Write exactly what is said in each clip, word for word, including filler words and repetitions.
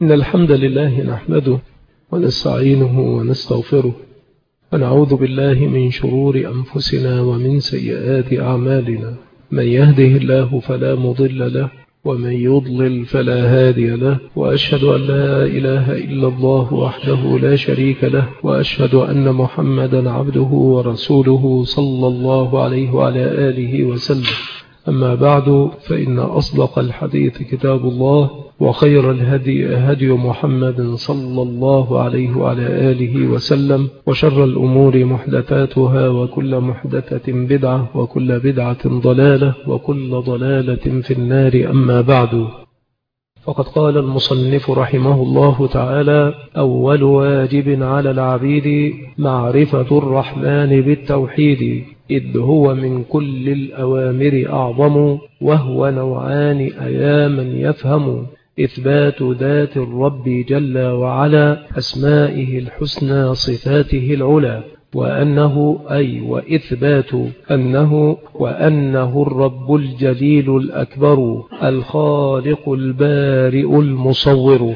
إن الحمد لله نحمده ونستعينه ونستغفره ونعوذ بالله من شرور أنفسنا ومن سيئات أعمالنا. من يهده الله فلا مضل له ومن يضلل فلا هادي له، وأشهد أن لا إله إلا الله وحده لا شريك له، وأشهد أن محمدا عبده ورسوله صلى الله عليه وعلى آله وسلم. أما بعد، فإن أصدق الحديث كتاب الله، وخير الهدي هدي محمد صلى الله عليه وعلى آله وسلم، وشر الأمور محدثاتها، وكل محدثة بدعة، وكل بدعة ضلالة، وكل ضلالة في النار. أما بعد، فقد قال المصنف رحمه الله تعالى: أول واجب على العبيد معرفة الرحمن بالتوحيد، إذ هو من كل الأوامر أعظم، وهو نوعان أيا من يفهم: إثبات ذات الرب جل وعلا، أسمائه الحسنى صفاته العلى، وأنه أي وإثبات أنه وأنه الرب الجليل الأكبر، الخالق البارئ المصور.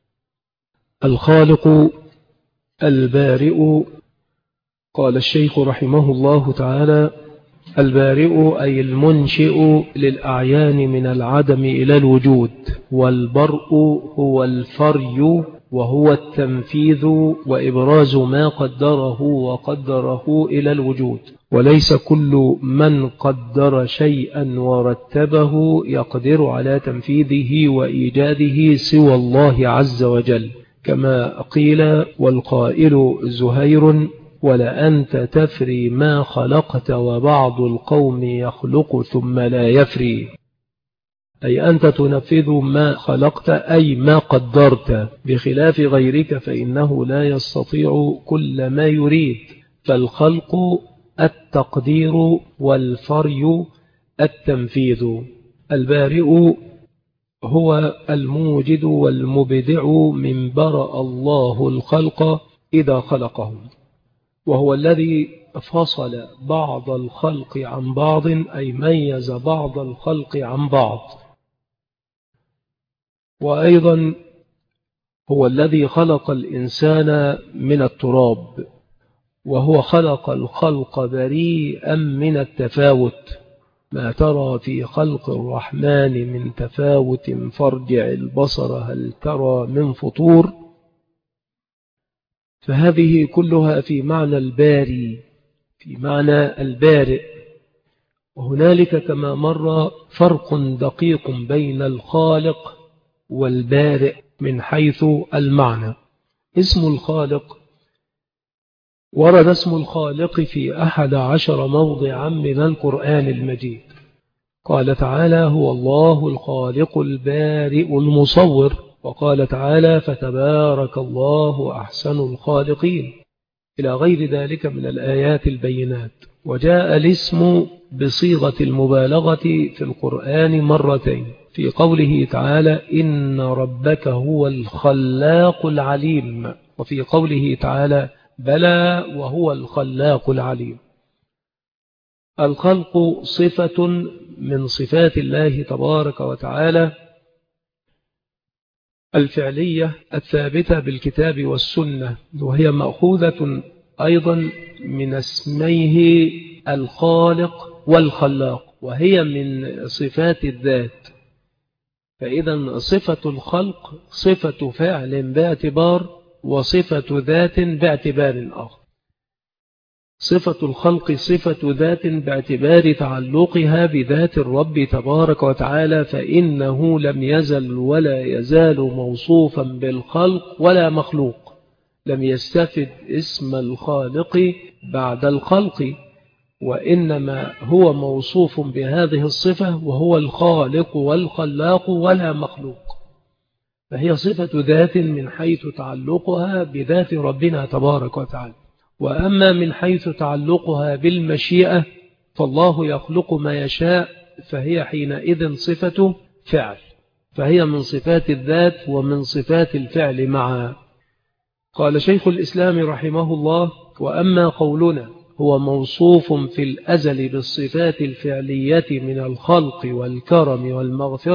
الخالق البارئ، قال الشيخ رحمه الله تعالى: البارئ أي المنشئ للأعيان من العدم إلى الوجود، والبرء هو الفري، وهو التنفيذ وإبراز ما قدره وقدره إلى الوجود. وليس كل من قدر شيئا ورتبه يقدر على تنفيذه وإيجاده سوى الله عز وجل، كما قيل: والقائل زهير: ولأنت تفري ما خلقت، وبعض القوم يخلق ثم لا يفري. أي أنت تنفذ ما خلقت، أي ما قدرت، بخلاف غيرك فإنه لا يستطيع كل ما يريد. فالخلق التقدير، والفري التنفيذ. البارئ هو الموجد والمبدع، من برأ الله الخلق إذا خلقهم، وهو الذي فصل بعض الخلق عن بعض، أي ميز بعض الخلق عن بعض. وأيضا هو الذي خلق الإنسان من التراب، وهو خلق الخلق بريئا من التفاوت. ما ترى في خلق الرحمن من تفاوت، فارجع البصر هل ترى من فطور. فهذه كلها في معنى الباري، في معنى البارئ. وهنالك كما مر فرق دقيق بين الخالق والبارئ من حيث المعنى. اسم الخالق ورد اسم الخالق في أحد عشر موضعا من القرآن المجيد. قال تعالى: هو الله الخالق البارئ المصور. وقال تعالى: فتبارك الله أحسن الخالقين، إلى غير ذلك من الآيات البينات. وجاء الاسم بصيغة المبالغة في القرآن مرتين، في قوله تعالى: إن ربك هو الخلاق العليم، وفي قوله تعالى: بلى وهو الخلاق العليم. الخلق صفة من صفات الله تبارك وتعالى الفعلية الثابتة بالكتاب والسنة، وهي مأخوذة أيضا من اسميه الخالق والخلاق، وهي من صفات الذات. فإذا صفة الخلق صفة فعل باعتبار، وصفة ذات باعتبار آخر. صفة الخلق صفة ذات باعتبار تعلقها بذات الرب تبارك وتعالى، فإنه لم يزل ولا يزال موصوفا بالخلق ولا مخلوق، لم يستفد اسم الخالق بعد الخلق، وإنما هو موصوف بهذه الصفة، وهو الخالق والخلاق ولا مخلوق. فهي صفة ذات من حيث تعلقها بذات ربنا تبارك وتعالى. وأما من حيث تعلقها بالمشيئة، فالله يخلق ما يشاء، فهي حينئذ صفة فعل، فهي من صفات الذات ومن صفات الفعل معا. قال شيخ الإسلام رحمه الله: وأما قولنا هو موصوف في الأزل بالصفات الفعلية من الخلق والكرم والمغفرة،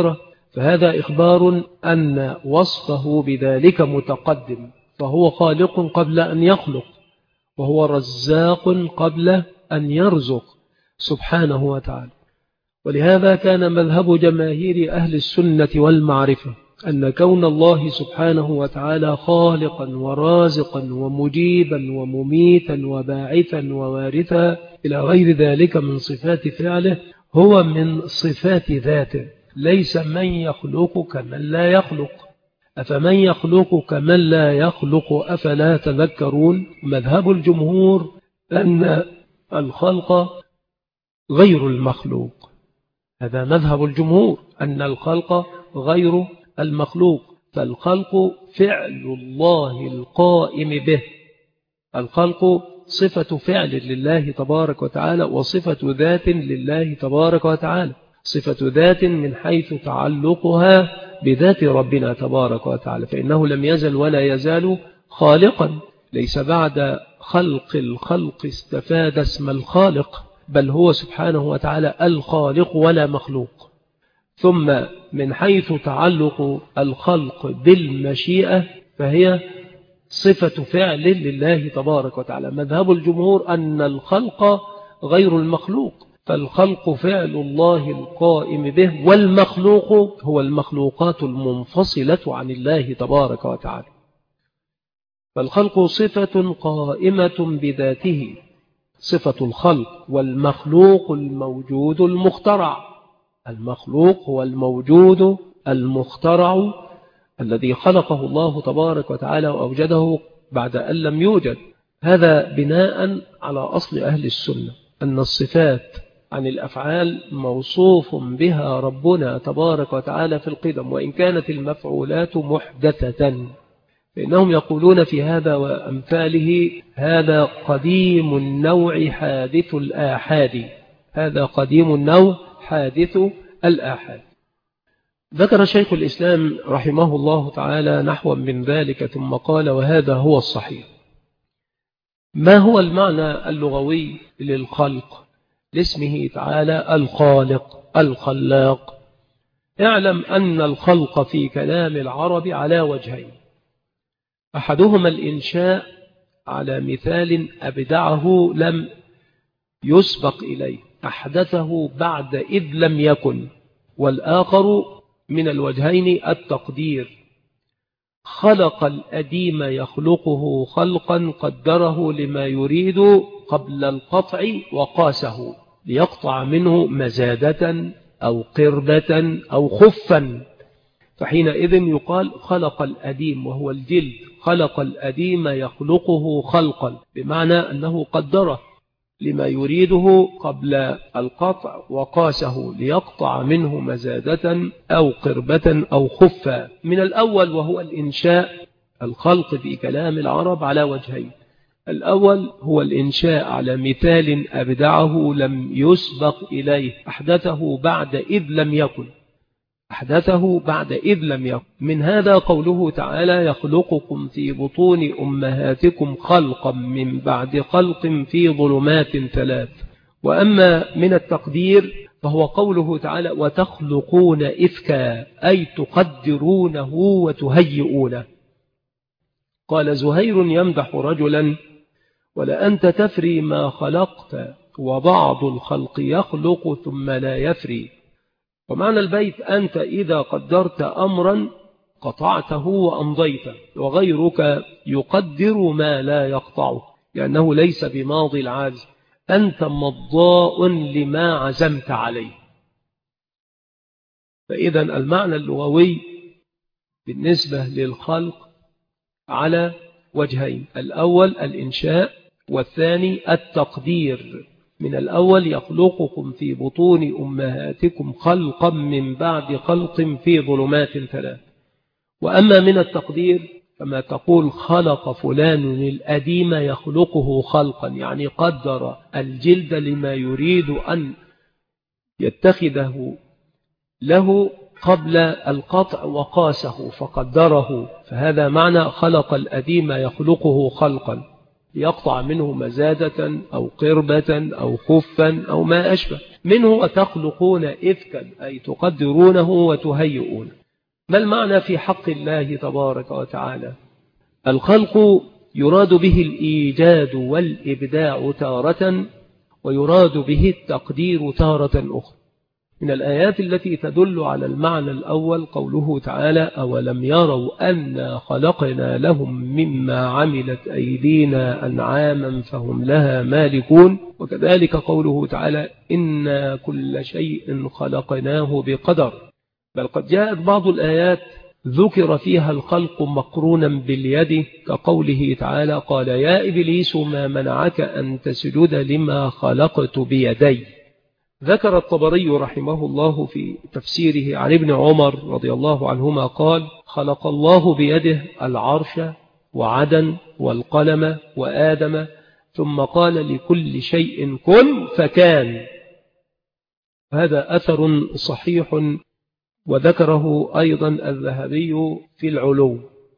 فهذا إخبار أن وصفه بذلك متقدم، فهو خالق قبل أن يخلق، وهو رزاق قبل أن يرزق سبحانه وتعالى. ولهذا كان مذهب جماهير أهل السنة والمعرفة أن كون الله سبحانه وتعالى خالقا ورازقا ومجيبا ومميتا وباعثا ووارثا إلى غير ذلك من صفات فعله هو من صفات ذاته، ليس من يخلق كمن لا يخلق. أفمن يخلق كمن لا يخلق أفلا تذكرون؟ مذهب الجمهور أن الخلق غير المخلوق، هذا مذهب الجمهور، أن الخلق غير المخلوق، فالخلق فعل الله القائم به، الخلق صفة فعل لله تبارك وتعالى وصفة ذات لله تبارك وتعالى، صفة ذات من حيث تعلقها بذات ربنا تبارك وتعالى، فإنه لم يزل ولا يزال خالقا، ليس بعد خلق الخلق استفاد اسم الخالق، بل هو سبحانه وتعالى الخالق ولا مخلوق. ثم من حيث تعلق الخلق بالمشيئة فهي صفة فعل لله تبارك وتعالى. مذهب الجمهور أن الخلق غير المخلوق، فالخلق فعل الله القائم به، والمخلوق هو المخلوقات المنفصلة عن الله تبارك وتعالى. فالخلق صفة قائمة بذاته، صفة الخلق، والمخلوق الموجود المخترع، المخلوق هو الموجود المخترع الذي خلقه الله تبارك وتعالى وأوجده بعد أن لم يوجد. هذا بناء على أصل أهل السنة أن الصفات عن الأفعال موصوف بها ربنا تبارك وتعالى في القدم، وإن كانت المفعولات محدثة، فإنهم يقولون في هذا وأمثاله هذا قديم النوع حادث الآحاد، هذا قديم النوع حادث الآحاد. ذكر شيخ الإسلام رحمه الله تعالى نحو من ذلك ثم قال: وهذا هو الصحيح. ما هو المعنى اللغوي للخلق لاسمه تعالى الخالق الخلاق؟ اعلم أن الخلق في كلام العرب على وجهين، أحدهما الإنشاء على مثال أبدعه لم يسبق إليه، أحدثه بعد إذ لم يكن، والآخر من الوجهين التقدير، خلق الأديم يخلقه خلقا قدره لما يريد قبل القطع وقاسه ليقطع منه مزادة أو قربة أو خفا، فحينئذ يقال خلق الأديم وهو الجلد، خلق الأديم يخلقه خلقا، بمعنى أنه قدره لما يريده قبل القطع وقاسه ليقطع منه مزادة أو قربة أو خفا. من الأول وهو الإنشاء، الخلق في كلام العرب على وجهين، الأول هو الإنشاء على مثال أبدعه لم يسبق إليه، أحدثه بعد إذ لم يكن، أحدثه بعد إذ لم يكن. من هذا قوله تعالى: يخلقكم في بطون أمهاتكم خلقا من بعد خلق في ظلمات ثلاث. وأما من التقدير فهو قوله تعالى: وتخلقون إفكا، أي تقدرونه وتهيئونه. قال زهير يمدح رجلا: ولأنت تفري ما خلقت وبعض الخلق يخلق ثم لا يفري. ومعنى البيت: أنت إذا قدرت أمرا قطعته وأمضيته، وغيرك يقدر ما لا يقطعه لأنه ليس بماضي العاجز، أنت مضاء لما عزمت عليه. فإذا المعنى اللغوي بالنسبة للخلق على وجهين، الأول الإنشاء والثاني التقدير. من الأول يخلقكم في بطون أمهاتكم خلقا من بعد خلق في ظلمات ثلاث. وأما من التقدير فما تقول خلق فلان الأديم يخلقه خلقا، يعني قدر الجلد لما يريد أن يتخذه له قبل القطع وقاسه فقدره، فهذا معنى خلق الأديم يخلقه خلقا. يقطع منه مزادة أو قربة أو خفا أو ما أشبه منه. وتخلقون إفكا أي تقدرونه وتهيئونه. ما المعنى في حق الله تبارك وتعالى؟ الخلق يراد به الإيجاد والإبداع تارة، ويراد به التقدير تارة أخرى. من الآيات التي تدل على المعنى الأول قوله تعالى: أولم يروا أنا خلقنا لهم مما عملت أيدينا أنعاما فهم لها مالكون. وكذلك قوله تعالى: إنا كل شيء خلقناه بقدر. بل قد جاءت بعض الآيات ذكر فيها الخلق مقرونا باليد، كقوله تعالى: قال يا إبليس ما منعك أن تسجد لما خلقت بيدي. ذكر الطبري رحمه الله في تفسيره عن ابن عمر رضي الله عنهما قال: خلق الله بيده العرش وعدن والقلم وآدم، ثم قال لكل شيء كن فكان. هذا أثر صحيح، وذكره أيضا الذهبي في العلو.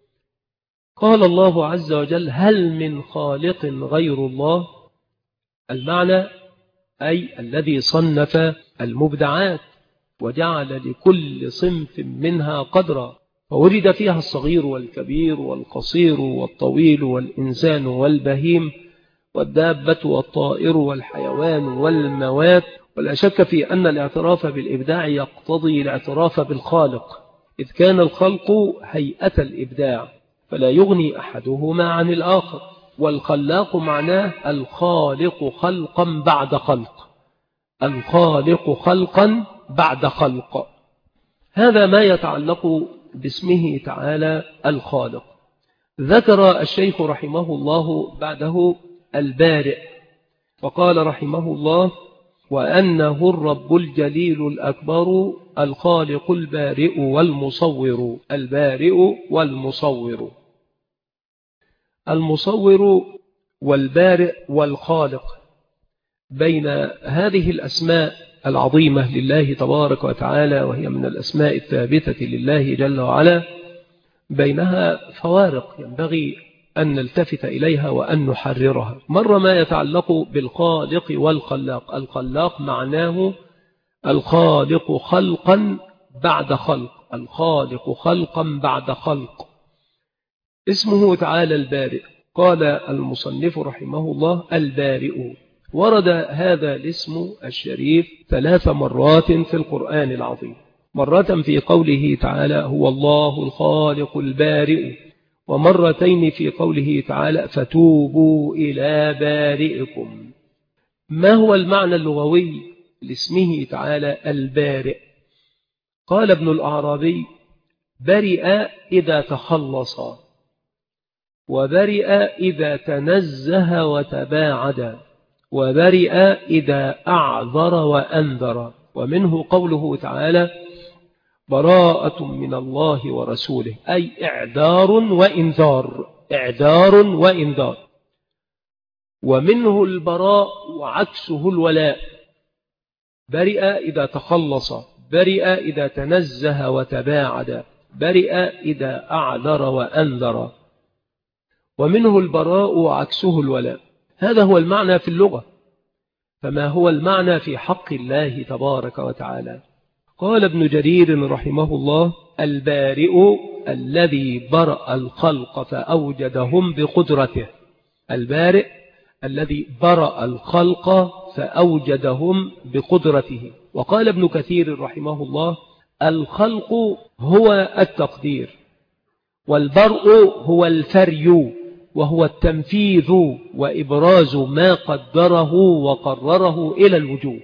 قال الله عز وجل: هل من خالق غير الله؟ المعنى أي الذي صنف المبدعات وجعل لكل صنف منها قدرا، فورد فيها الصغير والكبير والقصير والطويل والإنسان والبهيم والدابة والطائر والحيوان والموات. ولا شك في أن الاعتراف بالإبداع يقتضي الاعتراف بالخالق، إذ كان الخلق هيئة الإبداع، فلا يغني أحدهما عن الآخر. والخلاق معناه الخالق خلقا بعد خلق، الخالق خلقا بعد خلق. هذا ما يتعلق باسمه تعالى الخالق. ذكر الشيخ رحمه الله بعده البارئ، وقال رحمه الله: وأنه الرب الجليل الأكبر الخالق البارئ والمصور. البارئ والمصور، المصور والبارئ والخالق، بين هذه الأسماء العظيمة لله تبارك وتعالى، وهي من الأسماء الثابتة لله جل وعلا، بينها فوارق ينبغي أن نلتفت إليها وأن نحررها. مرة ما يتعلق بالخالق والخلاق. الخلاق معناه الخالق خلقا بعد خلق، الخالق خلقا بعد خلق. اسمه تعالى البارئ. قال المصنف رحمه الله: البارئ. ورد هذا الاسم الشريف ثلاث مرات في القرآن العظيم، مرة في قوله تعالى: هو الله الخالق البارئ، ومرتين في قوله تعالى: فتوبوا إلى بارئكم. ما هو المعنى اللغوي لاسمه تعالى البارئ؟ قال ابن الأعرابي: برئ إذا تخلص، وبرئ إذا تنزه وتباعد، وبرئ إذا أعذر وأنذر. ومنه قوله تعالى: براءة من الله ورسوله، أي إعذار وإنذار، إعذار وإنذار. ومنه البراء وعكسه الولاء. برئ إذا تخلص، برئ إذا تنزه وتباعد، برئ إذا أعذر وأنذر. ومنه البراء وعكسه الولاء. هذا هو المعنى في اللغة. فما هو المعنى في حق الله تبارك وتعالى؟ قال ابن جرير رحمه الله: البارئ الذي برأ الخلق فأوجدهم بقدرته. البارئ الذي برأ الخلق فأوجدهم بقدرته. وقال ابن كثير رحمه الله: الخلق هو التقدير، والبرء هو الفري، وهو التنفيذ وإبراز ما قدره وقرره إلى الوجود.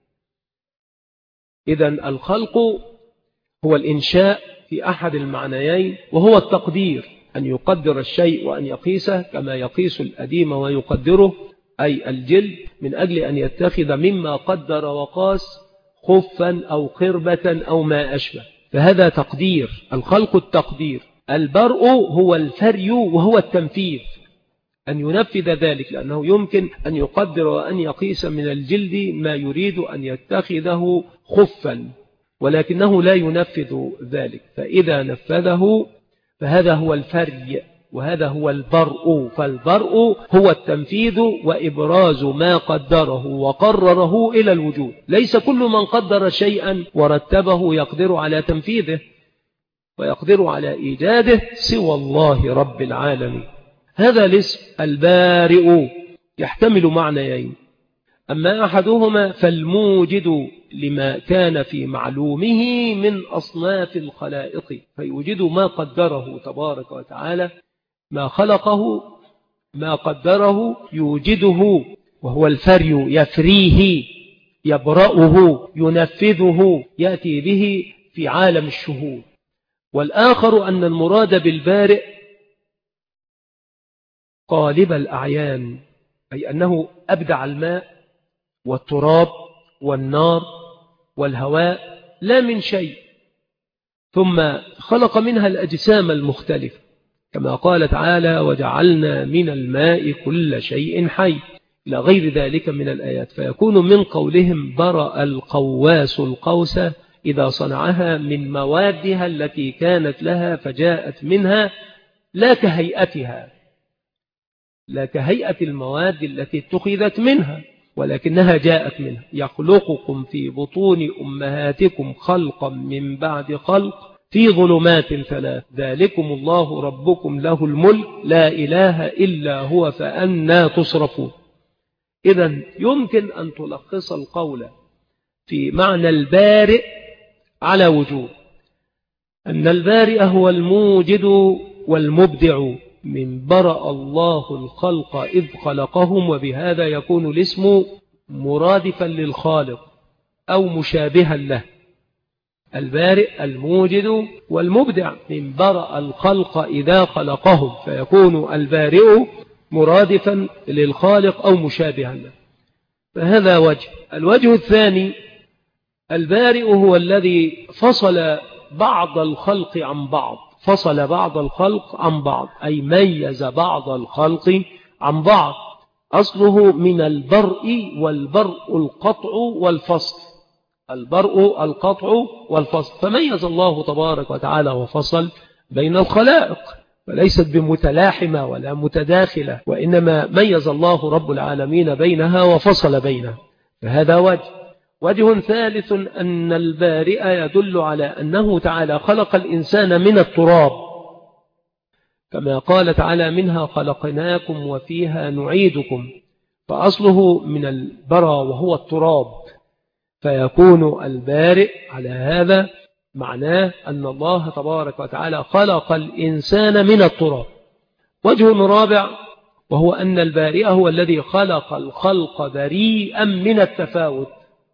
إذن الخلق هو الإنشاء في أحد المعنيين، وهو التقدير، أن يقدر الشيء وأن يقيسه كما يقيس الأديم ويقدره، أي الجلد، من أجل أن يتخذ مما قدر وقاس خفا أو قربة أو ما أشبه. فهذا تقدير، الخلق التقدير. البرء هو الفري وهو التنفيذ، أن ينفذ ذلك، لأنه يمكن أن يقدر وأن يقيس من الجلد ما يريد أن يتخذه خفا، ولكنه لا ينفذ ذلك، فإذا نفذه فهذا هو الفري وهذا هو البرء. فالبرء هو التنفيذ وإبراز ما قدره وقرره إلى الوجود. ليس كل من قدر شيئا ورتبه يقدر على تنفيذه ويقدر على إيجاده سوى الله رب العالمين. هذا الاسم البارئ يحتمل معنيين، أما أحدهما فالموجد لما كان في معلومه من أصناف الخلائق، فيوجد ما قدره تبارك وتعالى، ما خلقه ما قدره يوجده، وهو الفري، يفريه يبرأه ينفذه يأتي به في عالم الشهود. والآخر أن المراد بالبارئ قالب الأعيان، أي أنه أبدع الماء والتراب والنار والهواء لا من شيء، ثم خلق منها الأجسام المختلفة كما قال تعالى وجعلنا من الماء كل شيء حي إلى غير ذلك من الآيات. فيكون من قولهم برأ القواس القوس إذا صنعها من موادها التي كانت لها فجاءت منها لا كهيئتها، لا كهيئة المواد التي اتخذت منها، ولكنها جاءت منها. يخلقكم في بطون أمهاتكم خلقا من بعد خلق في ظلمات ثلاث ذلكم الله ربكم له الملك لا إله إلا هو فأنا تصرفون. إذن يمكن أن تلخص القول في معنى البارئ على وجوه، أن البارئ هو الموجد والمبدع من برأ الله الخلق إذ خلقهم، وبهذا يكون الاسم مرادفا للخالق أو مشابها له. البارئ الموجد والمبدع من برأ الخلق إذا خلقهم، فيكون البارئ مرادفا للخالق أو مشابها له. فهذا وجه. الوجه الثاني البارئ هو الذي فصل بعض الخلق عن بعض، فصل بعض الخلق عن بعض أي ميز بعض الخلق عن بعض. أصله من البرء، والبرء القطع والفصل، البرء القطع والفصل، فميز الله تبارك وتعالى وفصل بين الخلائق، فليست بمتلاحمة ولا متداخلة، وإنما ميز الله رب العالمين بينها وفصل بينها. فهذا وجه. وجه ثالث أن البارئ يدل على أنه تعالى خلق الإنسان من التراب، كما قال تعالى منها خلقناكم وفيها نعيدكم، فأصله من البرى وهو التراب، فيكون البارئ على هذا معناه أن الله تبارك وتعالى خلق الإنسان من التراب. وجه رابع وهو أن البارئ هو الذي خلق الخلق بريئا من التفاوت.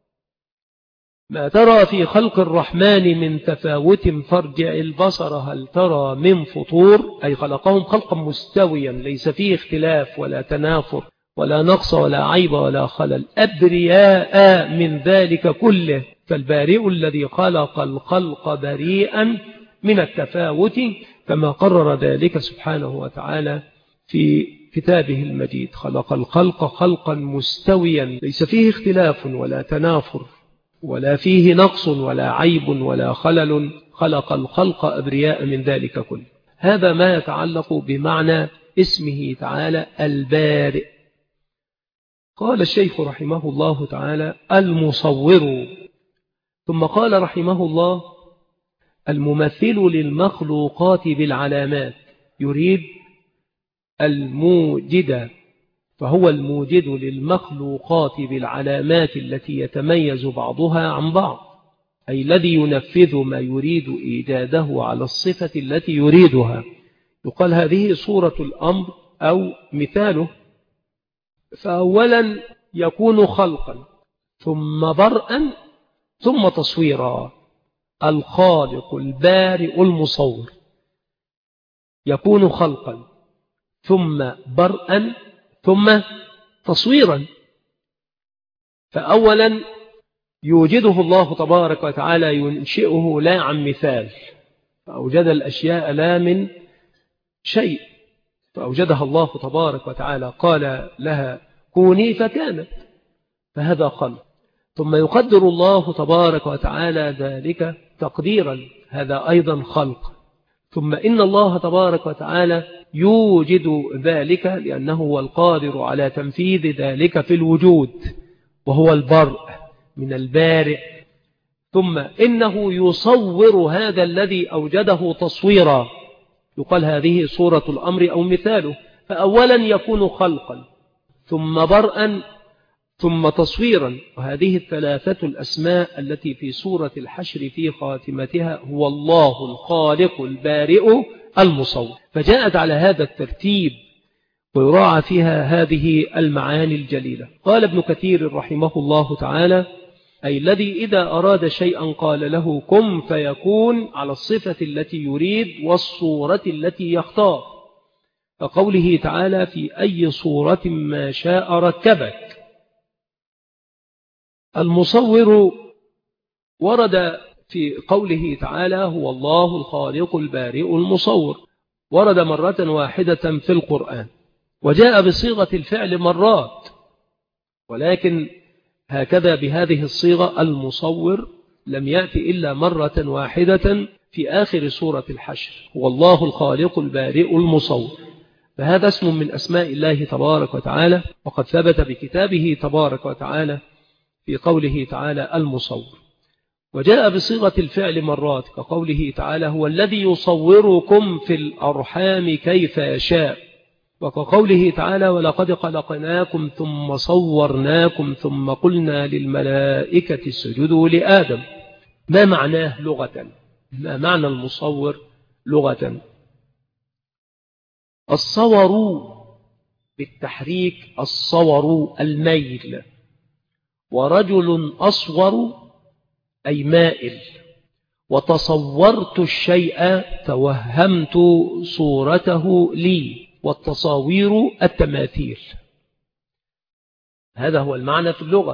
ما ترى في خلق الرحمن من تفاوت فارجع البصر هل ترى من فطور، أي خلقهم خلقا مستويا ليس فيه اختلاف ولا تنافر ولا نقص ولا عيب ولا خلل، أبرياء من ذلك كله. فالبارئ الذي خلق الخلق بريئا من التفاوت كما قرر ذلك سبحانه وتعالى في كتابه المجيد. خلق الخلق خلقا مستويا ليس فيه اختلاف ولا تنافر ولا فيه نقص ولا عيب ولا خلل، خلق الخلق أبرياء من ذلك كله. هذا ما يتعلق بمعنى اسمه تعالى البارئ. قال الشيخ رحمه الله تعالى المصور، ثم قال رحمه الله الممثل للمخلوقات بالعلامات، يريد الموجد، فهو الموجد للمخلوقات بالعلامات التي يتميز بعضها عن بعض، أي الذي ينفذ ما يريد إيجاده على الصفة التي يريدها. يقال هذه صورة الأمر أو مثاله. فأولا يكون خلقا ثم برءا ثم تصويرا. الخالق البارئ المصور يكون خلقا ثم برءا ثم تصويرا. فأولا يوجده الله تبارك وتعالى ينشئه لا عن مثال، فأوجد الأشياء لا من شيء، فأوجدها الله تبارك وتعالى قال لها كوني فكانت، فهذا خلق. ثم يقدر الله تبارك وتعالى ذلك تقديرا، هذا أيضا خلق. ثم إن الله تبارك وتعالى يوجد ذلك لأنه هو القادر على تنفيذ ذلك في الوجود، وهو البرء من البارئ. ثم إنه يصور هذا الذي أوجده تصويرا، يقال هذه صورة الأمر أو مثاله. فأولا يكون خلقا، ثم برءا، ثم تصويرا. وهذه الثلاثة الأسماء التي في سورة الحشر في خاتمتها هو الله الخالق البارئ المصور، فجاءت على هذا الترتيب ويراعى فيها هذه المعاني الجليلة. قال ابن كثير رحمه الله تعالى: أي الذي إذا أراد شيئا قال له كن فيكون، على الصفة التي يريد والصورة التي يختار، فقوله تعالى: في أي صورة ما شاء ركبك. المصور ورد في قوله تعالى: هو الله الخالق البارئ المصور، ورد مرة واحدة في القرآن، وجاء بصيغة الفعل مرات، ولكن هكذا بهذه الصيغة المصور لم يأتي إلا مرة واحدة في آخر سورة الحشر: هو الله الخالق البارئ المصور. فهذا اسم من أسماء الله تبارك وتعالى، وقد ثبت بكتابه تبارك وتعالى في قوله تعالى المصور. وجاء بصيغة الفعل مرات كقوله تعالى: هو الذي يصوركم في الأرحام كيف يشاء، وكقوله تعالى: ولقد خلقناكم ثم صورناكم ثم قلنا للملائكة اسجدوا لآدم. ما معناه لغة؟ ما معنى المصور لغة؟ الصور بالتحريك، الصور الميل، ورجل أصور أي مائل، وتصورت الشيء توهمت صورته لي، والتصاوير التماثيل. هذا هو المعنى في اللغة.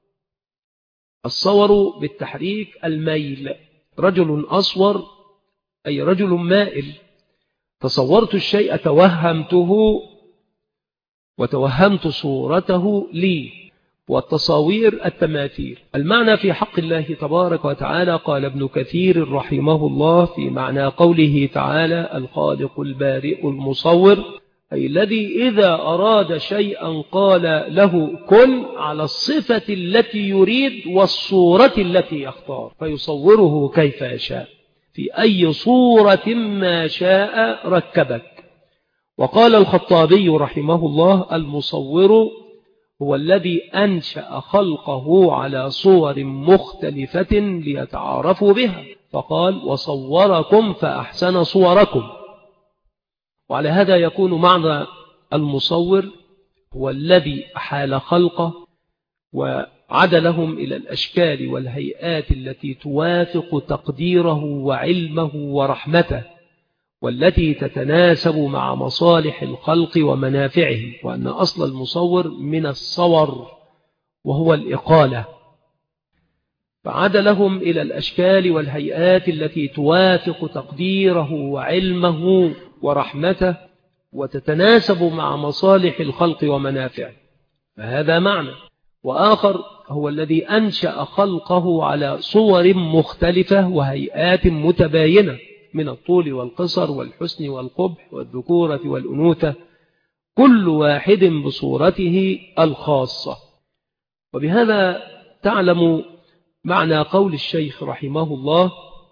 الصور بالتحريك الميل، رجل أصور أي رجل مائل، تصورت الشيء توهمته وتوهمت صورته لي، والتصاوير التماثيل. المعنى في حق الله تبارك وتعالى، قال ابن كثير رحمه الله في معنى قوله تعالى: الخالق البارئ المصور، أي الذي إذا أراد شيئا قال له كن، على الصفة التي يريد والصورة التي يختار، فيصوره كيف يشاء، في أي صورة ما شاء ركبك. وقال الخطابي رحمه الله: المصور هو الذي أنشأ خلقه على صور مختلفة ليتعارفوا بها، فقال: وصوركم فأحسن صوركم. وعلى هذا يكون معنى المصور هو الذي أحال خلقه وعدلهم إلى الأشكال والهيئات التي توافق تقديره وعلمه ورحمته، والتي تتناسب مع مصالح الخلق ومنافعه. وأن أصل المصور من الصور وهو الإقالة، فعدلهم إلى الأشكال والهيئات التي توافق تقديره وعلمه ورحمته، وتتناسب مع مصالح الخلق ومنافعه، فهذا معنى. وآخر هو الذي أنشأ خلقه على صور مختلفة وهيئات متباينة، من الطول والقصر والحسن والقبح والذكورة والأنوثة، كل واحد بصورته الخاصة. وبهذا تعلم معنى قول الشيخ رحمه الله: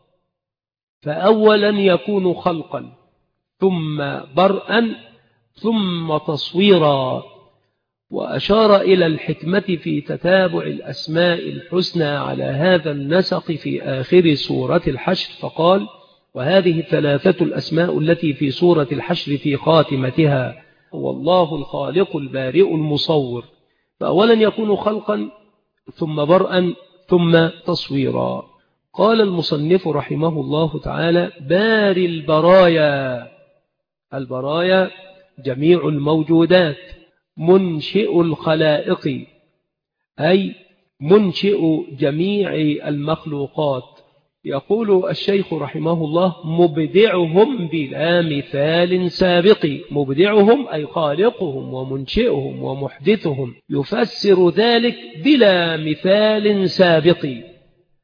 فأولا يكون خلقا، ثم برءا، ثم تصويرا. وأشار إلى الحكمة في تتابع الأسماء الحسنى على هذا النسق في آخر سورة الحشر، فقال: وهذه الثلاثة الأسماء التي في سورة الحشر في خاتمتها هو الله الخالق البارئ المصور. فأولا يكون خلقا، ثم برءا، ثم تصويرا. قال المصنف رحمه الله تعالى: باري البرايا. البرايا جميع الموجودات، منشئ الخلائق أي منشئ جميع المخلوقات. يقول الشيخ رحمه الله: مبدعهم بلا مثال سابق. مبدعهم أي خالقهم ومنشئهم ومحدثهم، يفسر ذلك بلا مثال سابق.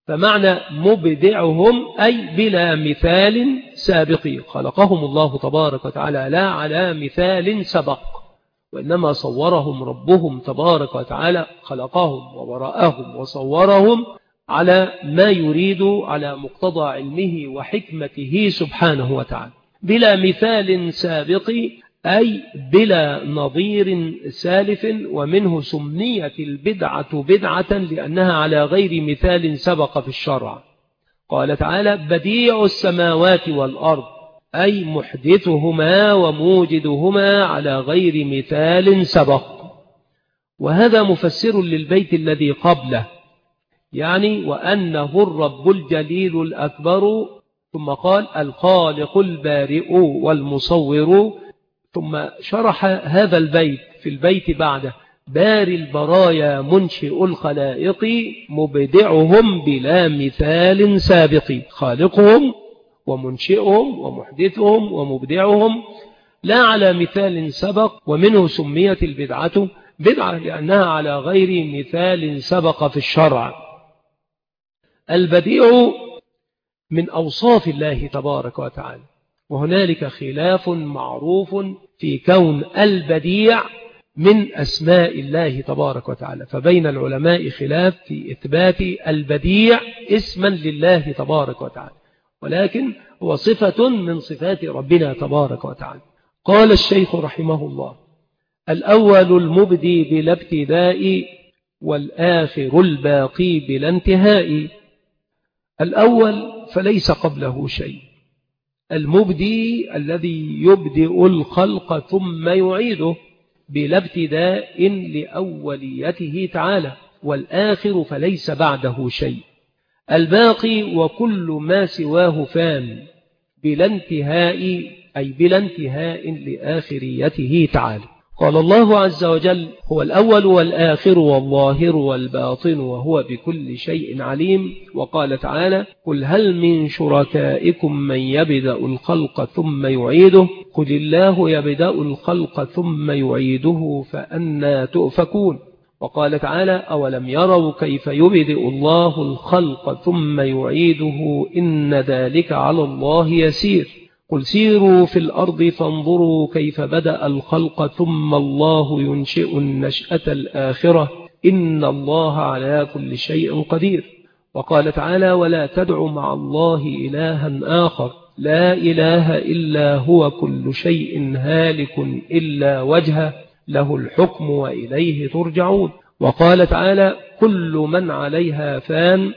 فمعنى مبدعهم أي بلا مثال سابق، خلقهم الله تبارك وتعالى لا على مثال سبق، وإنما صورهم ربهم تبارك وتعالى، خلقهم وبرأهم وصورهم على ما يريد على مقتضى علمه وحكمته سبحانه وتعالى. بلا مثال سابق أي بلا نظير سالف، ومنه سميت البدعة بدعة لأنها على غير مثال سبق في الشرع. قال تعالى: بديع السماوات والأرض، أي محدثهما وموجدهما على غير مثال سبق. وهذا مفسر للبيت الذي قبله، يعني وأنه الرب الجليل الأكبر، ثم قال الخالق البارئ والمصور، ثم شرح هذا البيت في البيت بعده: باري البرايا منشئ الخلائق، مبدعهم بلا مثال سابق، خالقهم ومنشئهم ومحدثهم ومبدعهم لا على مثال سبق. ومنه سميت البدعة بدعة لأنها على غير مثال سبق في الشرع. البديع من أوصاف الله تبارك وتعالى، وهنالك خلاف معروف في كون البديع من أسماء الله تبارك وتعالى، فبين العلماء خلاف في إثبات البديع اسما لله تبارك وتعالى، ولكن هو صفة من صفات ربنا تبارك وتعالى. قال الشيخ رحمه الله: الأول المبدي بلا ابتداء، والآخر الباقي بلا انتهاء. الأول فليس قبله شيء، المبدي الذي يبدئ الخلق ثم يعيده بلا ابتداء لأوليته تعالى، والآخر فليس بعده شيء. الباقي وكل ما سواه فان بلا انتهاء، أي بلا انتهاء لآخريته تعالى. قال الله عز وجل: هو الأول والآخر والظاهر والباطن وهو بكل شيء عليم. وقال تعالى: قل هل من شركائكم من يبدأ الخلق ثم يعيده قل الله يبدأ الخلق ثم يعيده فأنى تؤفكون. وقال تعالى: أولم يروا كيف يبدئ الله الخلق ثم يعيده إن ذلك على الله يسير. قل سيروا في الأرض فانظروا كيف بدأ الخلق ثم الله ينشئ النشأة الآخرة إن الله على كل شيء قدير. وقال تعالى: ولا تدع مع الله إلها آخر لا إله إلا هو كل شيء هالك إلا وجهه له الحكم وإليه ترجعون. وقال تعالى: كل من عليها فان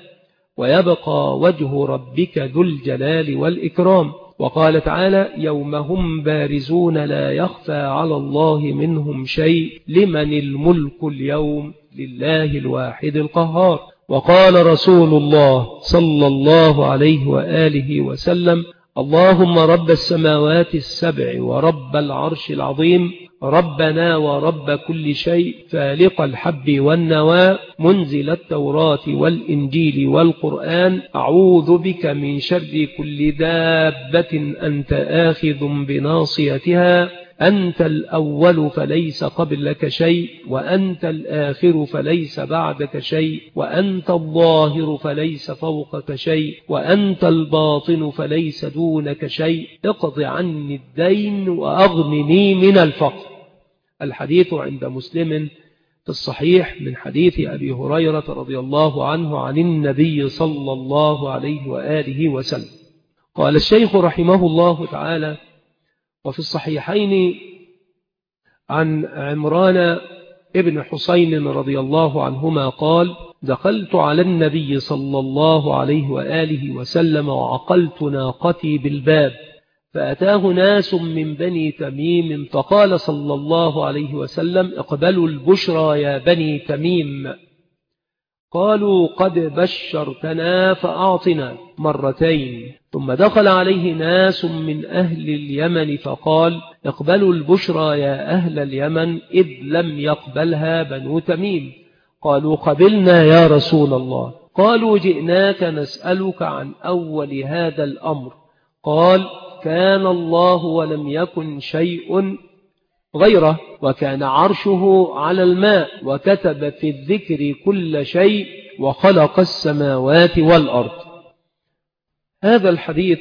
ويبقى وجه ربك ذو الجلال والإكرام. وقال تعالى: يوم هم بارزون لا يخفى على الله منهم شيء لمن الملك اليوم لله الواحد القهار. وقال رسول الله صلى الله عليه وآله وسلم: اللهم رب السماوات السبع ورب العرش العظيم ربنا ورب كل شيء فالق الحب والنوى منزل التوراة والإنجيل والقرآن أعوذ بك من شر كل دابة أنت آخذ بناصيتها أنت الأول فليس قبلك شيء وأنت الآخر فليس بعدك شيء وأنت الظاهر فليس فوقك شيء وأنت الباطن فليس دونك شيء اقض عني الدين وأغنني من الفقر. الحديث عند مسلم في الصحيح من حديث أبي هريرة رضي الله عنه عن النبي صلى الله عليه وآله وسلم. قال الشيخ رحمه الله تعالى: وفي الصحيحين عن عمران ابن حسين رضي الله عنهما قال: دخلت على النبي صلى الله عليه وآله وسلم وعقلت ناقتي بالباب فأتاه ناس من بني تميم فقال صلى الله عليه وسلم: اقبلوا البشرى يا بني تميم. قالوا: قد بشرتنا فأعطنا مرتين. ثم دخل عليه ناس من أهل اليمن فقال: اقبلوا البشرى يا أهل اليمن إذ لم يقبلها بنو تميم. قالوا: قبلنا يا رسول الله. قالوا: جئناك نسألك عن أول هذا الأمر. قال: كان الله ولم يكن شيء غيره وكان عرشه على الماء وكتب في الذكر كل شيء وخلق السماوات والأرض. هذا الحديث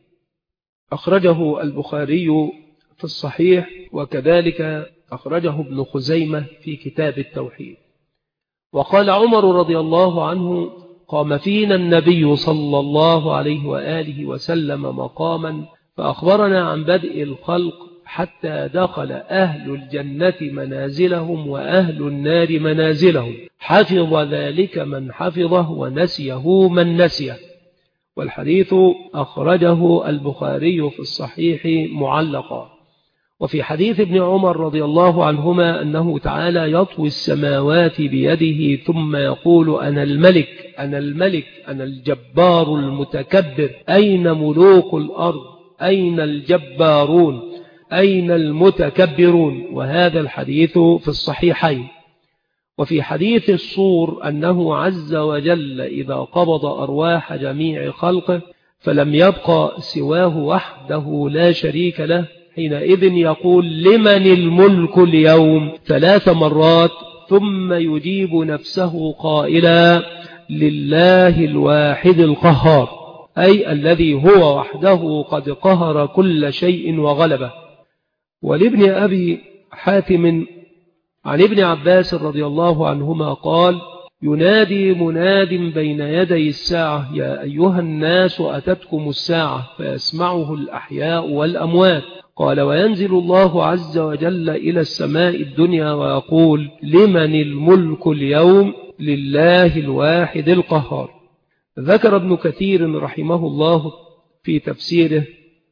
أخرجه البخاري في الصحيح، وكذلك أخرجه ابن خزيمة في كتاب التوحيد. وقال عمر رضي الله عنه: قام فينا النبي صلى الله عليه وآله وسلم مقاما فأخبرنا عن بدء الخلق حتى دخل أهل الجنة منازلهم وأهل النار منازلهم، حفظ ذلك من حفظه ونسيه من نسيه. والحديث أخرجه البخاري في الصحيح معلقا. وفي حديث ابن عمر رضي الله عنهما أنه تعالى يطوي السماوات بيده ثم يقول: أنا الملك أنا الملك أنا الجبار المتكبر، أين ملوك الأرض؟ أين الجبارون؟ أين المتكبرون؟ وهذا الحديث في الصحيحين. وفي حديث الصور أنه عز وجل إذا قبض أرواح جميع خلقه فلم يبقى سواه وحده لا شريك له، حينئذ يقول: لمن الملك اليوم؟ ثلاث مرات، ثم يجيب نفسه قائلا: لله الواحد القهار، أي الذي هو وحده قد قهر كل شيء وغلبه. ولابن أبي حاتم عن ابن عباس رضي الله عنهما قال: ينادي مناد بين يدي الساعة: يا أيها الناس أتتكم الساعة، فيسمعه الأحياء والأموات. قال: وينزل الله عز وجل إلى السماء الدنيا ويقول: لمن الملك اليوم؟ لله الواحد القهار. ذكر ابن كثير رحمه الله في تفسيره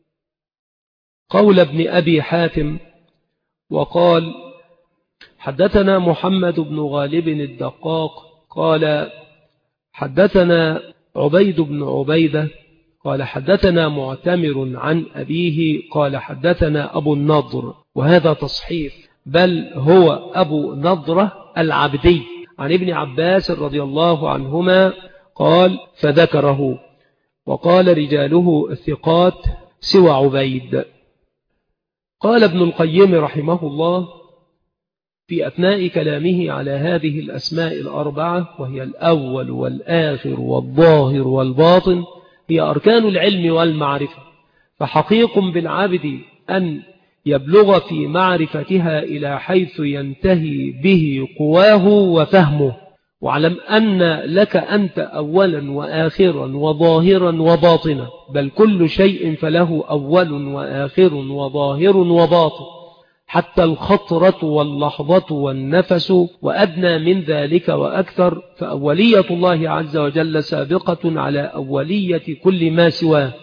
قول ابن أبي حاتم وقال: حدثنا محمد بن غالب الدقاق قال: حدثنا عبيد بن عبيدة قال: حدثنا معتمر عن أبيه قال: حدثنا أبو النضر، وهذا تصحيف، بل هو أبو نضرة العبدي، عن ابن عباس رضي الله عنهما قال فذكره، وقال رجاله الثقات سوى عبيد. قال ابن القيم رحمه الله في أثناء كلامه على هذه الأسماء الأربعة، وهي الأول والآخر والظاهر والباطن، هي أركان العلم والمعرفة، فحقيق بالعبد أن يبلغ في معرفتها إلى حيث ينتهي به قواه وفهمه. واعلم أن لك أنت أولا وآخرا وظاهرا وباطنا، بل كل شيء فله أول وآخر وظاهر وباطن، حتى الخطرة واللحظة والنفس، وأدنى من ذلك وأكثر. فأولية الله عز وجل سابقة على أولية كل ما سواه،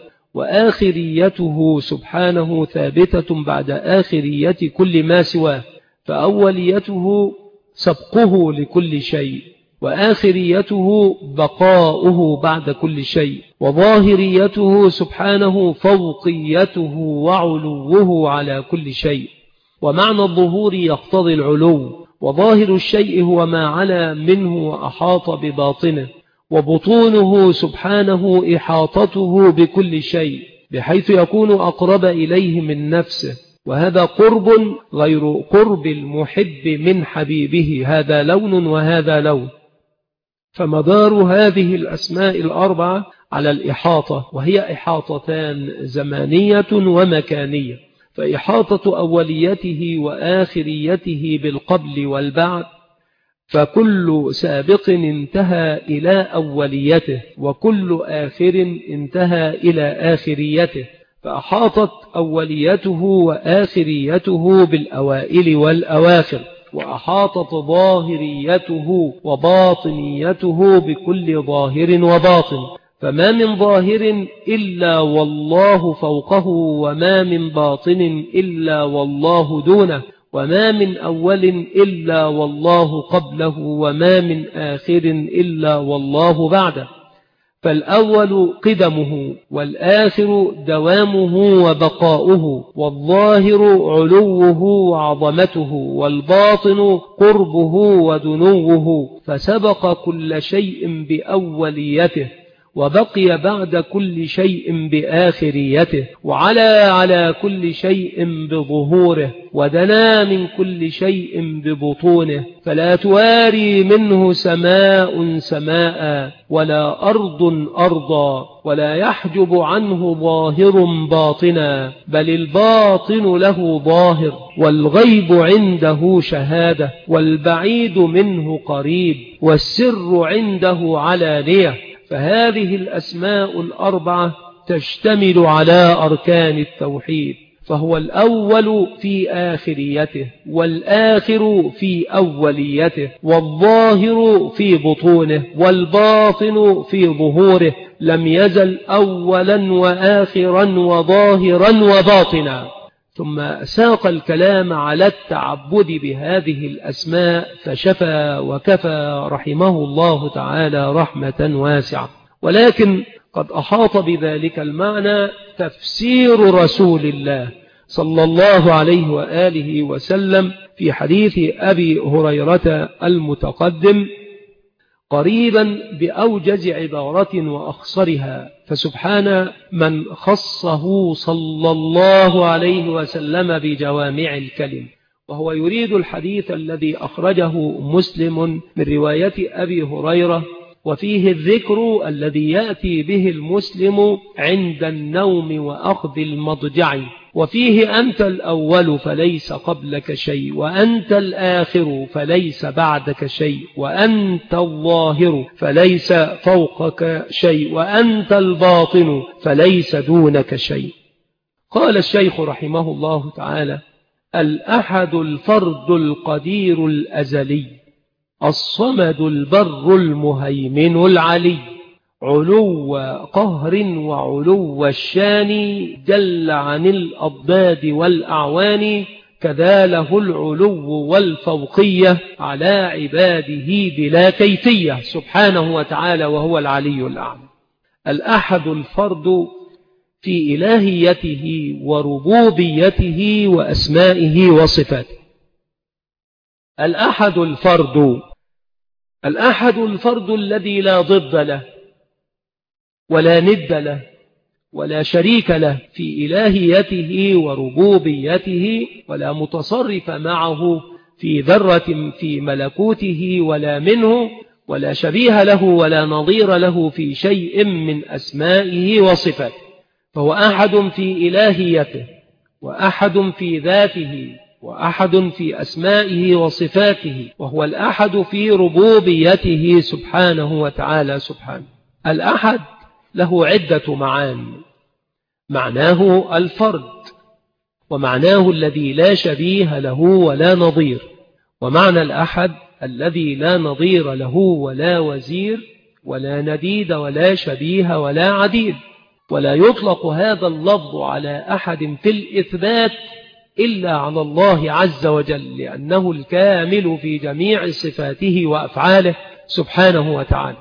وآخريته سبحانه ثابتة بعد آخرية كل ما سواه. فأوليته سبقه لكل شيء، وآخريته بقاؤه بعد كل شيء، وظاهريته سبحانه فوقيته وعلوه على كل شيء. ومعنى الظهور يقتضي العلو، وظاهر الشيء هو ما علا منه وأحاط بباطنه، وبطونه سبحانه إحاطته بكل شيء، بحيث يكون أقرب إليه من نفسه، وهذا قرب غير قرب المحب من حبيبه، هذا لون وهذا لون. فمدار هذه الأسماء الأربعة على الإحاطة، وهي إحاطتان زمانية ومكانية، فإحاطة أوليته وآخريته بالقبل والبعد، فكل سابق انتهى إلى أوليته، وكل آخر انتهى إلى آخريته، فأحاطت أوليته وآخريته بالأوائل والأواخر، وأحاطت ظاهريته وباطنيته بكل ظاهر وباطن. فما من ظاهر إلا والله فوقه، وما من باطن إلا والله دونه، وما من أول إلا والله قبله، وما من آخر إلا والله بعده. فالأول قدمه، والآخر دوامه وبقاؤه، والظاهر علوه وعظمته، والباطن قربه ودنوه، فسبق كل شيء بأوليته، وبقي بعد كل شيء بآخريته، وعلى على كل شيء بظهوره، ودنا من كل شيء ببطونه، فلا تواري منه سماء سماء ولا أرض أرضا، ولا يحجب عنه ظاهر باطنا، بل الباطن له ظاهر، والغيب عنده شهادة، والبعيد منه قريب، والسر عنده علانية. فهذه الأسماء الأربعة تشتمل على أركان التوحيد، فهو الأول في آخريته، والآخر في أوليته، والظاهر في بطونه، والباطن في ظهوره، لم يزل أولا وآخرا وظاهرا وباطنا. ثم ساق الكلام على التعبد بهذه الأسماء فشفى وكفى رحمه الله تعالى رحمة واسعة. ولكن قد أحاط بذلك المعنى تفسير رسول الله صلى الله عليه وآله وسلم في حديث أبي هريرة المتقدم قريبا بأوجز عبارة وأخصرها، فسبحان من خصه صلى الله عليه وسلم بجوامع الكلم. وهو يريد الحديث الذي أخرجه مسلم من رواية أبي هريرة، وفيه الذكر الذي يأتي به المسلم عند النوم وأخذ المضجع، وفيه أنت الأول فليس قبلك شيء، وأنت الآخر فليس بعدك شيء، وأنت الظاهر فليس فوقك شيء، وأنت الباطن فليس دونك شيء. قال الشيخ رحمه الله تعالى: الأحد الفرد القدير الأزلي، الصمد البر المهيمن العلي، علو قهر وعلو الشان، جل عن الأضداد والأعوان، كذا له العلو والفوقية على عباده بلا كيفية سبحانه وتعالى، وهو العلي الأعلى. الأحد الفرد في إلهيته وربوبيته وأسمائه وصفاته. الأحد الفرد، الأحد الفرد الذي لا ضد له ولا ند له ولا شريك له في إلهيته وربوبيته، ولا متصرف معه في ذرة في ملكوته ولا منه، ولا شبيه له ولا نظير له في شيء من أسمائه وصفاته. فهو أحد في إلهيته، وأحد في ذاته، وأحد في أسمائه وصفاته، وهو الأحد في ربوبيته سبحانه وتعالى. سبحانه الأحد له عدة معاني، معناه الفرد، ومعناه الذي لا شبيه له ولا نظير، ومعنى الأحد الذي لا نظير له ولا وزير ولا نديد ولا شبيه ولا عديد. ولا يطلق هذا اللفظ على أحد في الإثبات إلا على الله عز وجل، لأنه الكامل في جميع صفاته وأفعاله سبحانه وتعالى.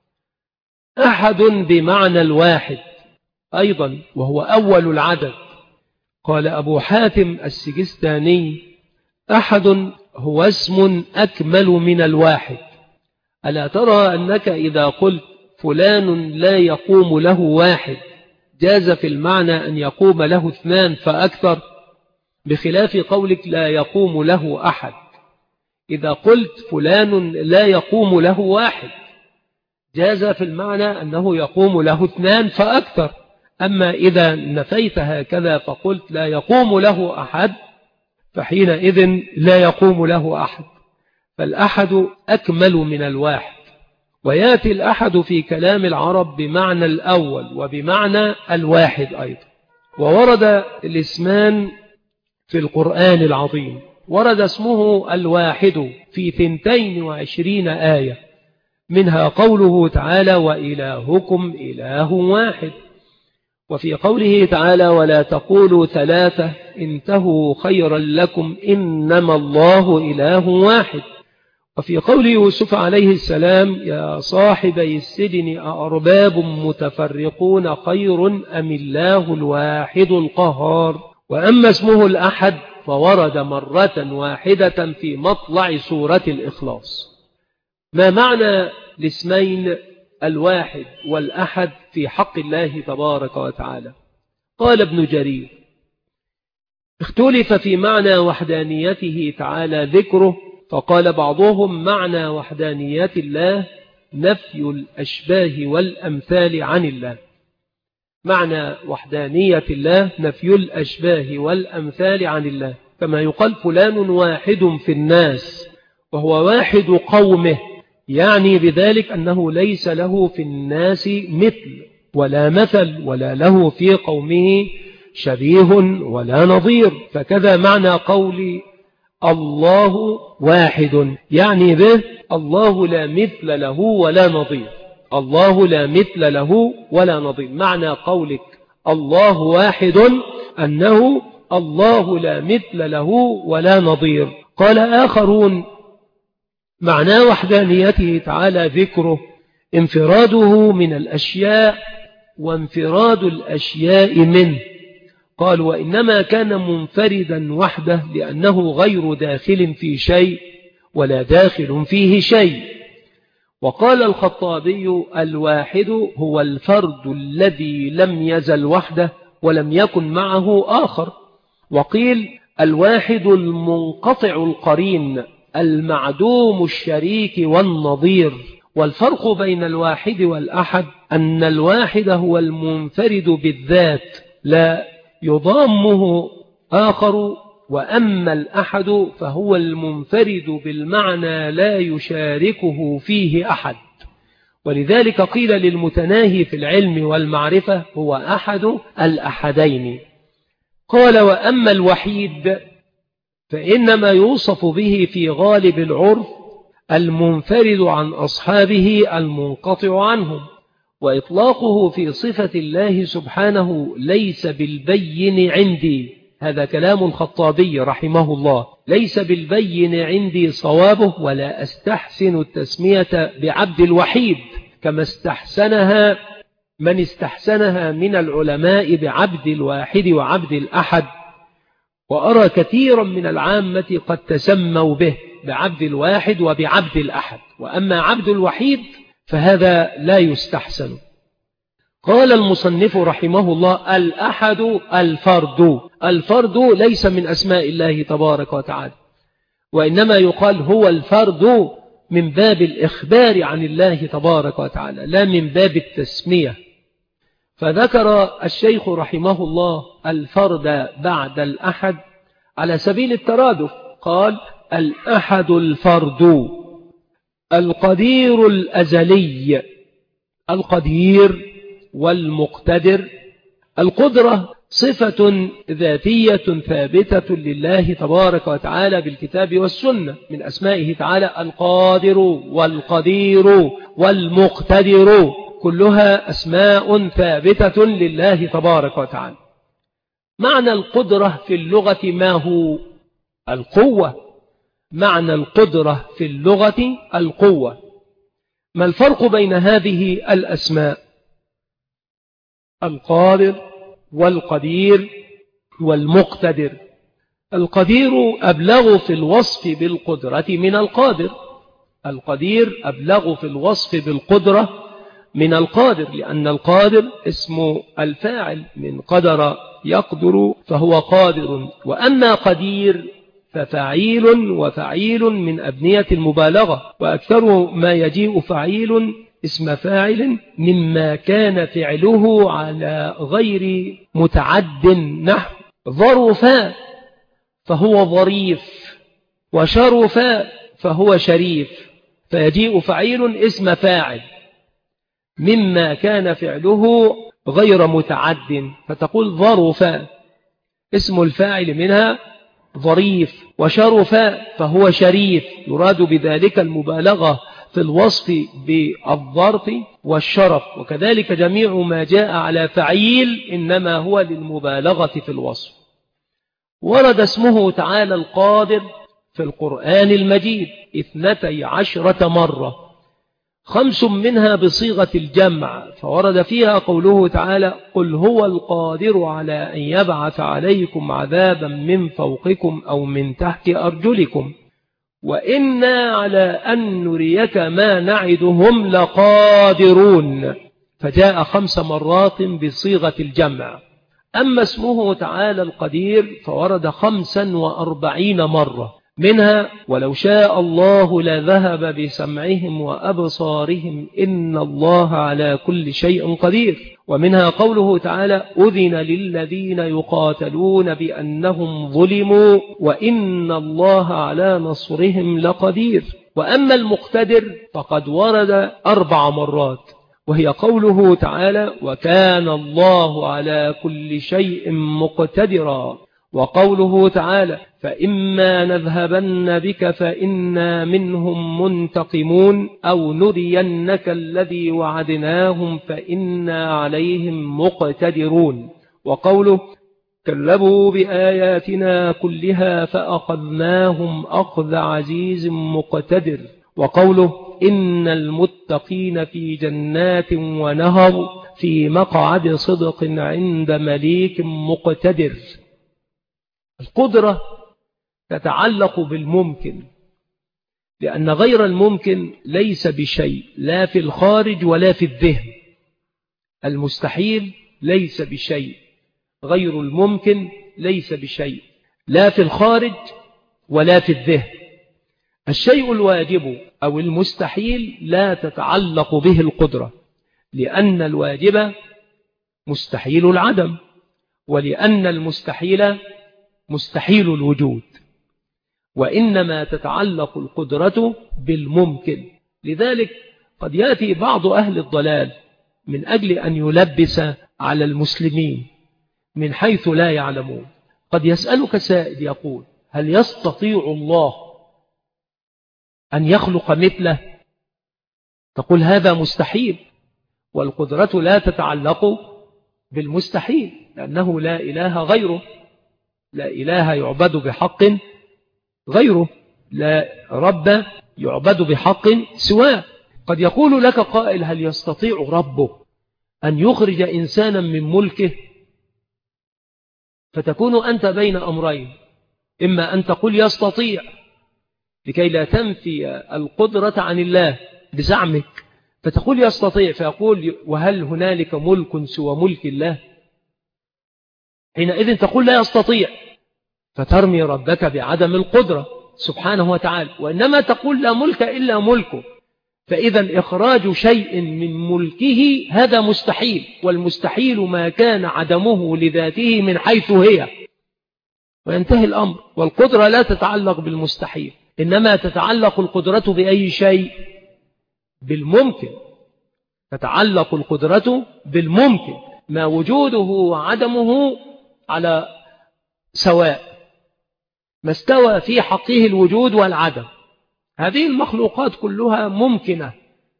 أحد بمعنى الواحد أيضا، وهو أول العدد. قال أبو حاتم السجستاني: أحد هو اسم أكمل من الواحد. ألا ترى أنك إذا قلت فلان لا يقوم له واحد، جاز في المعنى أن يقوم له اثنان فأكثر، بخلاف قولك لا يقوم له أحد. إذا قلت فلان لا يقوم له واحد، جاز في المعنى أنه يقوم له اثنان فأكثر. أما إذا نفيت هكذا فقلت لا يقوم له أحد، فحينئذ لا يقوم له أحد. فالأحد أكمل من الواحد. ويأتي الأحد في كلام العرب بمعنى الأول وبمعنى الواحد أيضا. وورد الاسمان في القرآن العظيم، ورد اسمه الواحد في ثنتين وعشرين آية، منها قوله تعالى: وإلهكم إله واحد. وفي قوله تعالى: ولا تقولوا ثلاثة انتهوا خيرا لكم إنما الله إله واحد. وفي قول يوسف عليه السلام: يا صاحبي السجن أأرباب متفرقون خير أم الله الواحد القهار. وأما اسمه الأحد فورد مرة واحدة في مطلع سورة الإخلاص. ما معنى الاسمين الواحد والأحد في حق الله تبارك وتعالى. قال ابن جرير: اختلف في معنى وحدانيته تعالى ذكره، فقال بعضهم معنى وحدانية الله نفي الأشباه والأمثال عن الله. معنى وحدانية الله نفي الأشباه والأمثال عن الله، كما يقال فلان واحد في الناس وهو واحد قومه، يعني بذلك أنه ليس له في الناس مثل ولا مثل ولا له في قومه شبيه ولا نظير. فكذا معنى قول الله واحد، يعني به الله لا مثل له ولا نظير. الله لا مثل له ولا نظير. معنى قولك الله واحد أنه الله لا مثل له ولا نظير. قال آخرون معنى وحدانيته تعالى ذكره انفراده من الأشياء وانفراد الأشياء منه. قال وإنما كان منفردا وحده لأنه غير داخل في شيء ولا داخل فيه شيء. وقال الخطابي الواحد هو الفرد الذي لم يزل وحده ولم يكن معه آخر. وقيل الواحد المنقطع القرين المعدوم الشريك والنظير. والفرق بين الواحد والأحد أن الواحد هو المنفرد بالذات لا يضامه آخر، وأما الأحد فهو المنفرد بالمعنى لا يشاركه فيه أحد. ولذلك قيل للمتناهي في العلم والمعرفة هو أحد الأحدين. قال وأما الوحيد فإنما يوصف به في غالب العرف المنفرد عن أصحابه المنقطع عنهم، وإطلاقه في صفة الله سبحانه ليس بالبين عندي. هذا كلام الخطابي رحمه الله. ليس بالبين عندي صوابه، ولا أستحسن التسمية بعبد الوحيد كما استحسنها من استحسنها من العلماء بعبد الواحد وعبد الأحد. وأرى كثيرا من العامة قد تسموا به بعبد الواحد وبعبد الأحد، وأما عبد الوحيد فهذا لا يستحسن. قال المصنف رحمه الله الأحد الفرد. الفرد ليس من أسماء الله تبارك وتعالى، وإنما يقال هو الفرد من باب الإخبار عن الله تبارك وتعالى لا من باب التسمية. فذكر الشيخ رحمه الله الفرد بعد الأحد على سبيل الترادف. قال الأحد الفرد القدير الأزلي. القدير والمقتدر. القدرة صفة ذاتية ثابتة لله تبارك وتعالى بالكتاب والسنة، من أسمائه تعالى القادر والقدير والمقتدر، كلها أسماء ثابتة لله تبارك وتعالى. معنى القدرة في اللغة ما هو؟ القوة. معنى القدرة في اللغة القوة. ما الفرق بين هذه الأسماء؟ القادر والقدير والمقتدر. القدير أبلغ في الوصف بالقدرة من القادر. القدير أبلغ في الوصف بالقدرة من القادر، لأن القادر اسم الفاعل من قدر يقدر فهو قادر، وأما قدير ففعيل، وفعيل من أبنية المبالغة، وأكثر ما يجيء فعيل اسم فاعل مما كان فعله على غير متعد، نحو ظرفا فهو ظريف، وشرفا فهو شريف، فيجيء فعيل اسم فاعل مما كان فعله غير متعد، فتقول ظرفا اسم الفاعل منها ظريف، وشرفا فهو شريف، يراد بذلك المبالغة في الوصف بالظرف والشرف. وكذلك جميع ما جاء على فعيل إنما هو للمبالغة في الوصف. ورد اسمه تعالى القادر في القرآن المجيد اثنتي عشرة مرة، خمس منها بصيغة الجمع، فورد فيها قوله تعالى قل هو القادر على أن يبعث عليكم عذابا من فوقكم أو من تحت أرجلكم. وإنا على أن نريك ما نعدهم لقادرون، فجاء خمس مرات بصيغة الجمع. أما اسمه تعالى القدير فورد خمسا وأربعين مرة، منها ولو شاء الله لذهب بسمعهم وأبصارهم إن الله على كل شيء قدير. ومنها قوله تعالى أذن للذين يقاتلون بأنهم ظلموا وإن الله على نصرهم لقدير. وأما المقتدر فقد ورد أربع مرات، وهي قوله تعالى وكان الله على كل شيء مقتدرا، وقوله تعالى فإما نذهبن بك فإنا منهم منتقمون أو نرينك الذي وعدناهم فإنا عليهم مقتدرون، وقوله كذبوا بآياتنا كلها فأخذناهم أخذ عزيز مقتدر، وقوله إن المتقين في جنات ونهر في مقعد صدق عند مليك مقتدر. القدرة تتعلق بالممكن، لأن غير الممكن ليس بشيء لا في الخارج ولا في الذهن. المستحيل ليس بشيء، غير الممكن ليس بشيء لا في الخارج ولا في الذهن. الشيء الواجب أو المستحيل لا تتعلق به القدرة، لأن الواجب مستحيل العدم، ولأن المستحيل مستحيل الوجود، وإنما تتعلق القدرة بالممكن. لذلك قد يأتي بعض أهل الضلال من أجل أن يلبس على المسلمين من حيث لا يعلمون. قد يسألك سائل يقول هل يستطيع الله أن يخلق مثله؟ تقول هذا مستحيل، والقدرة لا تتعلق بالمستحيل، لأنه لا إله غيره، لا إله يعبد بحق غيره، لا رب يعبد بحق سواه. قد يقول لك قائل هل يستطيع ربه أن يخرج إنسانا من ملكه؟ فتكون أنت بين أمرين، إما أن تقول يستطيع لكي لا تنفي القدرة عن الله بزعمك، فتقول يستطيع، فيقول وهل هنالك ملك سوى ملك الله؟ حينئذ تقول لا يستطيع، فترمي ربك بعدم القدرة سبحانه وتعالى، وإنما تقول لا ملك إلا ملكه. فإذا إخراج شيء من ملكه هذا مستحيل، والمستحيل ما كان عدمه لذاته من حيث هي، وينتهي الأمر. والقدرة لا تتعلق بالمستحيل، إنما تتعلق القدرة بأي شيء؟ بالممكن. تتعلق القدرة بالممكن، ما وجوده وعدمه على سواء، ما استوى في حقه الوجود والعدم. هذه المخلوقات كلها ممكنة،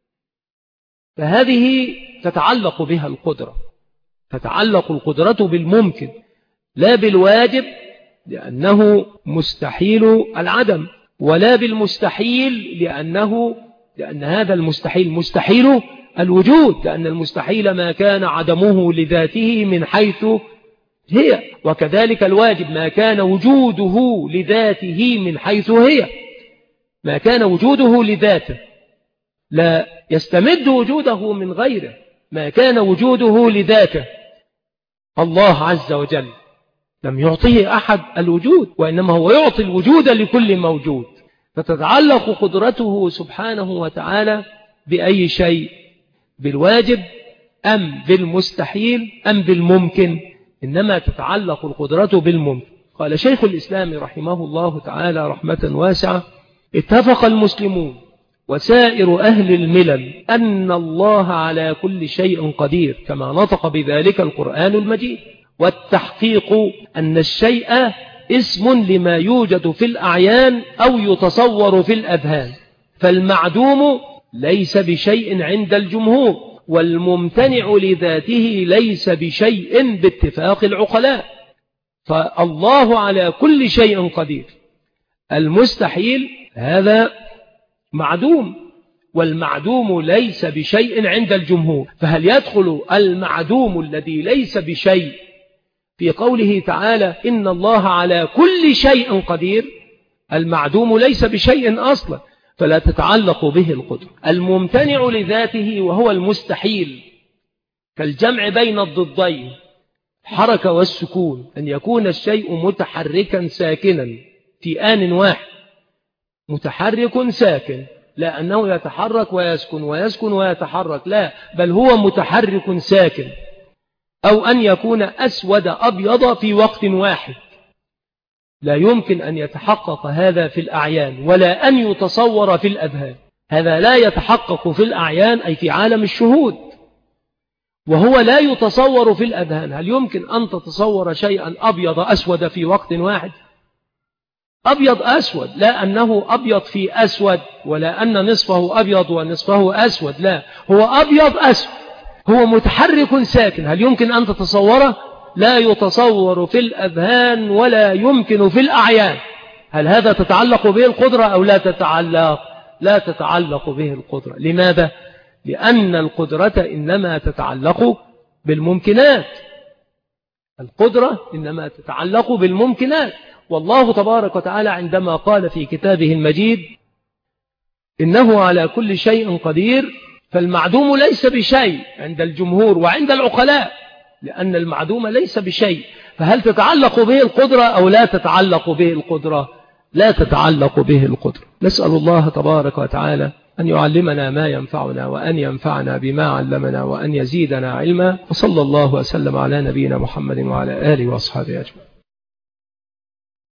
فهذه تتعلق بها القدرة. تتعلق القدرة بالممكن لا بالواجب لأنه مستحيل العدم، ولا بالمستحيل لأنه لأن هذا المستحيل مستحيل الوجود، لأن المستحيل ما كان عدمه لذاته من حيث هي، وكذلك الواجب ما كان وجوده لذاته من حيث هي. ما كان وجوده لذاته لا يستمد وجوده من غيره، ما كان وجوده لذاته. الله عز وجل لم يعطيه أحد الوجود، وإنما هو يعطي الوجود لكل موجود. فتتعلق قدرته سبحانه وتعالى بأي شيء؟ بالواجب أم بالمستحيل أم بالممكن؟ إنما تتعلق القدرة بالممكن. قال شيخ الإسلام رحمه الله تعالى رحمة واسعة اتفق المسلمون وسائر أهل الملل أن الله على كل شيء قدير، كما نطق بذلك القرآن المجيد. والتحقيق أن الشيء اسم لما يوجد في الأعيان أو يتصور في الأذهان، فالمعدوم ليس بشيء عند الجمهور، والممتنع لذاته ليس بشيء باتفاق العقلاء. فالله على كل شيء قدير. المستحيل هذا معدوم، والمعدوم ليس بشيء عند الجمهور. فهل يدخل المعدوم الذي ليس بشيء في قوله تعالى إن الله على كل شيء قدير، المعدوم ليس بشيء أصلا فلا تتعلق به القدرة. الممتنع لذاته وهو المستحيل كالجمع بين الضدين الحركة والسكون، أن يكون الشيء متحركا ساكنا في آن واحد، متحرك ساكن، لا أنه يتحرك ويسكن ويسكن ويتحرك، لا، بل هو متحرك ساكن. أو أن يكون أسود أبيض في وقت واحد، لا يمكن أن يتحقق هذا في الأعيان ولا أن يتصور في الأذهان. هذا لا يتحقق في الأعيان أي في عالم الشهود، وهو لا يتصور في الأذهان. هل يمكن أن تتصور شيئا أبيض أسود في وقت واحد؟ أبيض أسود، لا أنه أبيض في أسود ولا أن نصفه أبيض ونصفه أسود، لا، هو أبيض أسود، هو متحرك ساكن. هل يمكن أن تتصوره؟ لا يتصور في الأذهان ولا يمكن في الأعيان. هل هذا تتعلق به القدرة أو لا تتعلق؟ لا تتعلق به القدرة. لماذا؟ لأن القدرة إنما تتعلق بالممكنات، القدرة إنما تتعلق بالممكنات. والله تبارك وتعالى عندما قال في كتابه المجيد إنه على كل شيء قدير، فالمعدوم ليس بشيء عند الجمهور وعند العقلاء، لأن المعدوم ليس بشيء. فهل تتعلق به القدرة أو لا تتعلق به القدرة؟ لا تتعلق به القدرة. نسأل الله تبارك وتعالى أن يعلمنا ما ينفعنا وأن ينفعنا بما علمنا وأن يزيدنا علما. وصلى الله وسلم على نبينا محمد وعلى آله وأصحابه أجمعين.